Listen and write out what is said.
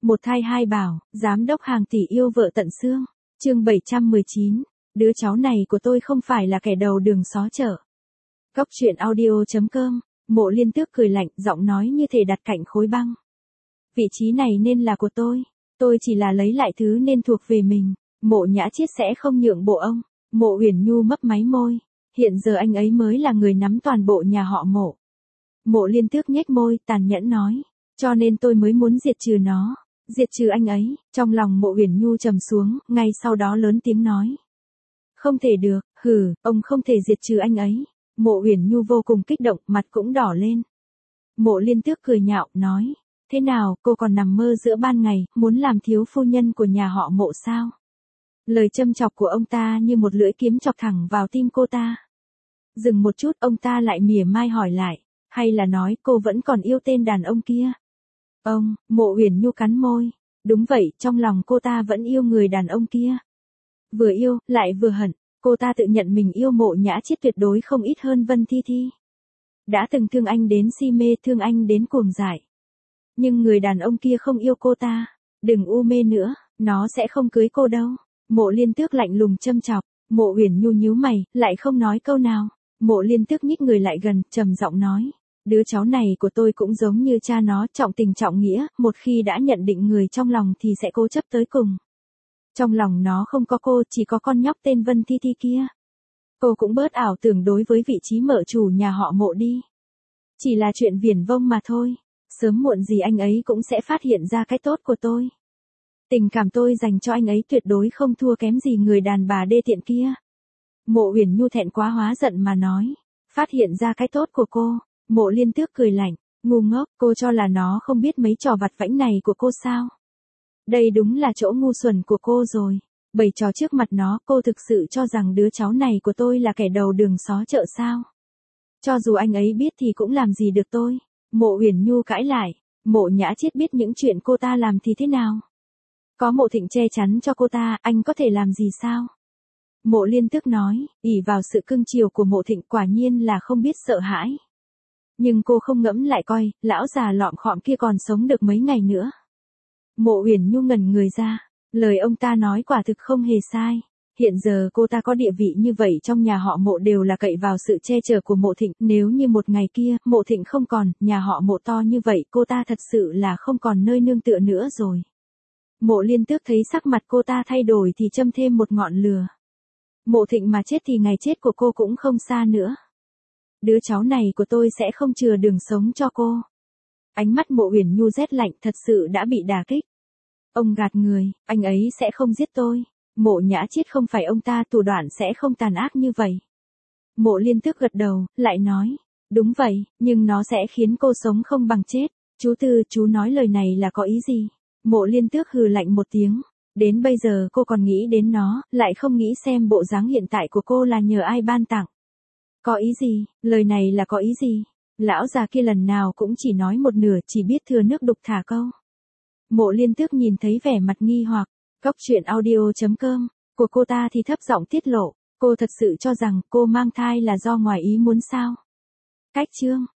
Một thai hai bảo, giám đốc hàng tỷ yêu vợ tận xương. Chương 719, đứa cháu này của tôi không phải là kẻ đầu đường xó chợ. Cốc truyện audio.com, Mộ Liên Tước cười lạnh, giọng nói như thể đặt cạnh khối băng. Vị trí này nên là của tôi chỉ là lấy lại thứ nên thuộc về mình. Mộ Nhã Chiết sẽ không nhượng bộ ông. Mộ Uyển Nhu mấp máy môi, hiện giờ anh ấy mới là người nắm toàn bộ nhà họ Mộ. Mộ Liên Tước nhếch môi, tàn nhẫn nói, cho nên tôi mới muốn diệt trừ nó, diệt trừ anh ấy. Trong lòng Mộ Uyển Nhu trầm xuống, ngay sau đó lớn tiếng nói, không thể được, ông không thể diệt trừ anh ấy. Mộ Uyển Nhu vô cùng kích động, mặt cũng đỏ lên. Mộ Liên Tước cười nhạo, nói, thế nào, cô còn nằm mơ giữa ban ngày, muốn làm thiếu phu nhân của nhà họ Mộ sao? Lời châm chọc của ông ta như một lưỡi kiếm chọc thẳng vào tim cô ta. Dừng một chút, ông ta lại mỉa mai hỏi lại, hay là nói cô vẫn còn yêu tên đàn ông kia? Mộ Uyển Nhu cắn môi, đúng vậy, trong lòng cô ta vẫn yêu người đàn ông kia. Vừa yêu, lại vừa hận, cô ta tự nhận mình yêu Mộ Nhã Chiết tuyệt đối không ít hơn Vân Thi Thi. Đã từng thương anh đến si mê, thương anh đến cuồng dại. Nhưng người đàn ông kia không yêu cô ta, đừng u mê nữa, nó sẽ không cưới cô đâu. Mộ Liên Tước lạnh lùng châm chọc, Mộ Uyển Nhu nhíu mày, lại không nói câu nào. Mộ Liên Tước nhích người lại gần, trầm giọng nói, đứa cháu này của tôi cũng giống như cha nó, trọng tình trọng nghĩa, một khi đã nhận định người trong lòng thì sẽ cố chấp tới cùng. Trong lòng nó không có cô, chỉ có con nhóc tên Vân Thi Thi kia. Cô cũng bớt ảo tưởng đối với vị trí mợ chủ nhà họ Mộ đi. Chỉ là chuyện viển vông mà thôi, sớm muộn gì anh ấy cũng sẽ phát hiện ra cái tốt của tôi. Tình cảm tôi dành cho anh ấy tuyệt đối không thua kém gì người đàn bà đê tiện kia. Mộ Uyển Nhu thẹn quá hóa giận mà nói, phát hiện ra cái tốt của cô. Mộ Liên Tước cười lạnh, ngu ngốc, cô cho là nó không biết mấy trò vặt vãnh này của cô sao? Đây đúng là chỗ ngu xuẩn của cô rồi. Bày trò trước mặt nó, cô thực sự cho rằng đứa cháu này của tôi là kẻ đầu đường xó chợ sao? Cho dù anh ấy biết thì cũng làm gì được tôi. Mộ Uyển Nhu cãi lại, Mộ Nhã Chiết biết những chuyện cô ta làm thì thế nào? Có Mộ Thịnh che chắn cho cô ta, anh có thể làm gì sao? Mộ Liên Tước nói, ỷ vào sự cưng chiều của Mộ Thịnh quả nhiên là không biết sợ hãi. Nhưng cô không ngẫm lại coi, lão già lọm khọm kia còn sống được mấy ngày nữa. Mộ Uyển Nhu ngẩn người ra, lời ông ta nói quả thực không hề sai. Hiện giờ cô ta có địa vị như vậy trong nhà họ Mộ đều là cậy vào sự che chở của Mộ Thịnh. Nếu như một ngày kia, Mộ Thịnh không còn, nhà họ Mộ to như vậy, cô ta thật sự là không còn nơi nương tựa nữa rồi. Mộ Liên Tước thấy sắc mặt cô ta thay đổi thì châm thêm một ngọn lửa. Mộ Thịnh mà chết thì ngày chết của cô cũng không xa nữa. Đứa cháu này của tôi sẽ không chừa đường sống cho cô. Ánh mắt Mộ Uyển Nhu rét lạnh, thật sự đã bị đả kích. Ông gạt người, anh ấy sẽ không giết tôi. Mộ Nhã Chiết không phải ông ta, thủ đoạn sẽ không tàn ác như vậy. Mộ Liên Tước gật đầu, lại nói, đúng vậy, nhưng nó sẽ khiến cô sống không bằng chết. Chú nói lời này là có ý gì? Mộ Liên Tước hừ lạnh một tiếng. Đến bây giờ cô còn nghĩ đến nó, lại không nghĩ xem bộ dáng hiện tại của cô là nhờ ai ban tặng. Có ý gì? Lời này là có ý gì? Lão già kia lần nào cũng chỉ nói một nửa, chỉ biết thừa nước đục thả câu. Mộ Liên Tước nhìn thấy vẻ mặt nghi hoặc, cốc truyện audio.com, của cô ta thì thấp giọng tiết lộ, cô thật sự cho rằng cô mang thai là do ngoài ý muốn sao? Cách chương